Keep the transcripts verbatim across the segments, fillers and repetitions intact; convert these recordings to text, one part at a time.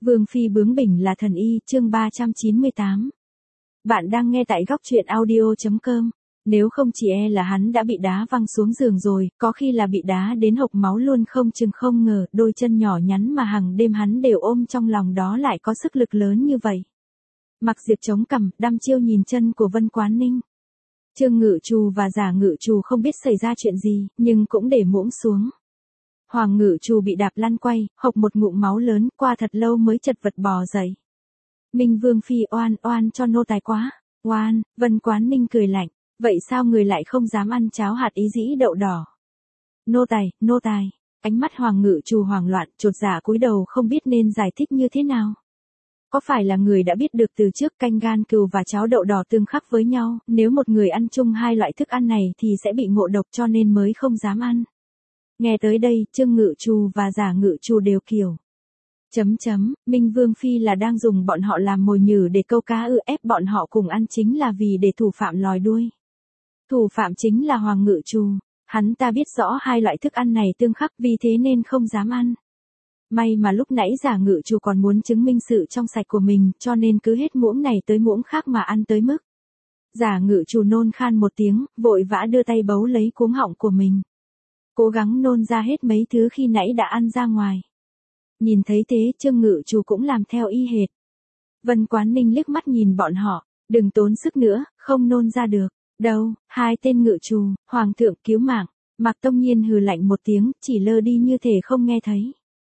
Vương phi bướng bỉnh là thần y, chương ba trăm chín mươi tám. Bạn đang nghe tại góc truyện audio chấm com. Nếu không chỉ e là hắn đã bị đá văng xuống giường rồi, có khi là bị đá đến hộc máu luôn không chừng, không ngờ đôi chân nhỏ nhắn mà hàng đêm hắn đều ôm trong lòng đó lại có sức lực lớn như vậy. Mặc Diệp chống cằm, đăm chiêu nhìn chân của Vân Quán Ninh. Trương Ngự Trù và Giả Ngự Trù không biết xảy ra chuyện gì, nhưng cũng để muỗng xuống. Hoàng Ngự Trù bị đạp lăn quay, hộc một ngụm máu lớn, qua thật lâu mới chật vật bò dậy. Minh Vương phi oan oan cho nô tài quá, oan. Vân Quán Ninh cười lạnh, vậy sao người lại không dám ăn cháo hạt ý dĩ đậu đỏ? Nô tài, nô tài. Ánh mắt Hoàng Ngự Trù hoảng loạn, chột dạ cúi đầu không biết nên giải thích như thế nào. Có phải là người đã biết được từ trước canh gan cừu và cháo đậu đỏ tương khắc với nhau, nếu một người ăn chung hai loại thức ăn này thì sẽ bị ngộ độc cho nên mới không dám ăn? Nghe tới đây, Trương Ngự Trù và Giả Ngự Trù đều kiểu. Chấm chấm, Minh Vương phi là đang dùng bọn họ làm mồi nhử để câu cá ư? Ép bọn họ cùng ăn chính là vì để thủ phạm lòi đuôi. Thủ phạm chính là Hoàng Ngự Trù, hắn ta biết rõ hai loại thức ăn này tương khắc vì thế nên không dám ăn. May mà lúc nãy Giả Ngự Trù còn muốn chứng minh sự trong sạch của mình, cho nên cứ hết muỗng này tới muỗng khác mà ăn tới mức. Giả Ngự Trù nôn khan một tiếng, vội vã đưa tay bấu lấy cuống họng của mình. Cố gắng nôn ra hết mấy thứ khi nãy đã ăn ra ngoài. Nhìn thấy thế, Trương Ngự Trù cũng làm theo y hệt. Vân Quán Ninh liếc mắt nhìn bọn họ, đừng tốn sức nữa, không nôn ra được. Đâu, hai tên Ngự Trù, Hoàng thượng cứu mạng. Mạc Tông Nhiên hừ lạnh một tiếng, chỉ lơ đi như thể không nghe thấy.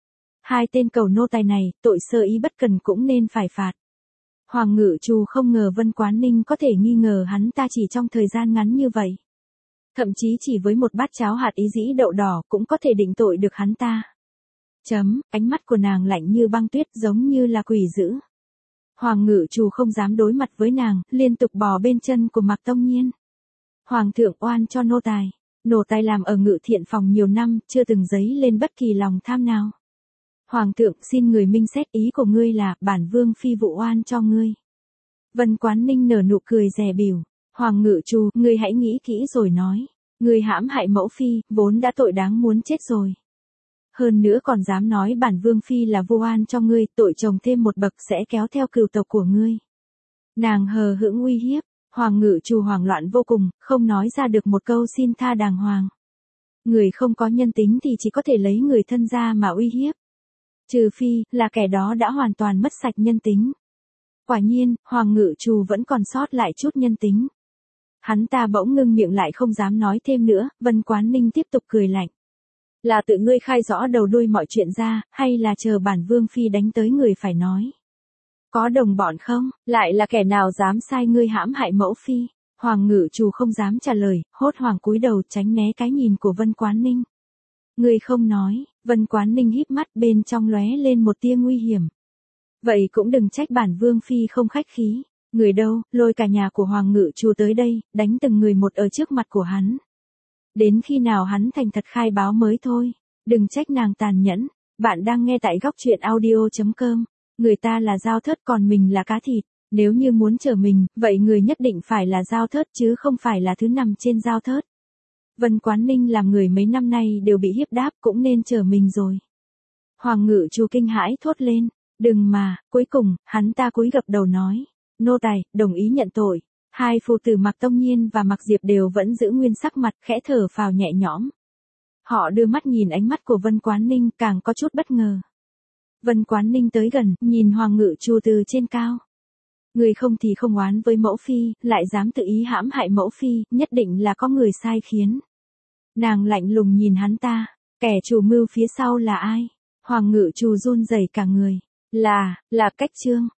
Hai tên cầu nô tài này, tội sơ ý bất cần cũng nên phải phạt. Hoàng Ngự Trù không ngờ Vân Quán Ninh có thể nghi ngờ hắn ta chỉ trong thời gian ngắn như vậy. Thậm chí chỉ với một bát cháo hạt ý dĩ đậu đỏ cũng có thể định tội được hắn ta. Chấm, ánh mắt của nàng lạnh như băng tuyết giống như là quỷ dữ. Hoàng Ngự Trù không dám đối mặt với nàng, liên tục bò bên chân của Mạc Tông Nhiên. Hoàng thượng oan cho nô tài. Nô tài làm ở Ngự Thiện phòng nhiều năm, chưa từng dấy lên bất kỳ lòng tham nào. Hoàng thượng xin người minh xét, ý của ngươi là bản vương phi vụ oan cho ngươi. Vân Quán Ninh nở nụ cười dè bỉu. Hoàng Ngự Trù, ngươi hãy nghĩ kỹ rồi nói. Ngươi hãm hại mẫu phi, vốn đã tội đáng muốn chết rồi. Hơn nữa còn dám nói bản vương phi là vô oan cho ngươi, tội chồng thêm một bậc sẽ kéo theo cừu tộc của ngươi. Nàng hờ hững uy hiếp. Hoàng Ngự Trù hoảng loạn vô cùng, không nói ra được một câu xin tha đàng hoàng. Người không có nhân tính thì chỉ có thể lấy người thân ra mà uy hiếp. Trừ phi, là kẻ đó đã hoàn toàn mất sạch nhân tính. Quả nhiên, Hoàng Ngự Trù vẫn còn sót lại chút nhân tính. Hắn ta bỗng ngưng miệng lại không dám nói thêm nữa, Vân Quán Ninh tiếp tục cười lạnh. Là tự ngươi khai rõ đầu đuôi mọi chuyện ra, hay là chờ bản vương phi đánh tới người phải nói? Có đồng bọn không? Lại là kẻ nào dám sai ngươi hãm hại mẫu phi? Hoàng Ngự Trù không dám trả lời, hốt hoảng cúi đầu tránh né cái nhìn của Vân Quán Ninh. Ngươi không nói. Vân Quán Ninh híp mắt, bên trong lóe lên một tia nguy hiểm. Vậy cũng đừng trách bản vương phi không khách khí. Người đâu, lôi cả nhà của Hoàng Ngự Trù tới đây, đánh từng người một ở trước mặt của hắn. Đến khi nào hắn thành thật khai báo mới thôi. Đừng trách nàng tàn nhẫn. Bạn đang nghe tại góc truyện audio chấm com. Người ta là dao thớt còn mình là cá thịt. Nếu như muốn chở mình, vậy người nhất định phải là dao thớt chứ không phải là thứ nằm trên dao thớt. Vân Quán Ninh làm người mấy năm nay đều bị hiếp đáp, cũng nên chở mình rồi. Hoàng Ngự Trù kinh hãi thốt lên. Đừng mà. Cuối cùng, hắn ta cúi gập đầu nói. Nô tài, đồng ý nhận tội. Hai phụ tử Mạc Tông Nhiên và Mạc Diệp đều vẫn giữ nguyên sắc mặt, khẽ thở phào nhẹ nhõm. Họ đưa mắt nhìn ánh mắt của Vân Quán Ninh, càng có chút bất ngờ. Vân Quán Ninh tới gần, nhìn Hoàng Ngự Trù từ trên cao. Người không thì không oán với mẫu phi, lại dám tự ý hãm hại mẫu phi, nhất định là có người sai khiến. Nàng lạnh lùng nhìn hắn ta, kẻ chủ mưu phía sau là ai? Hoàng Ngự Trù run rẩy cả người. Là, là Cách Trương.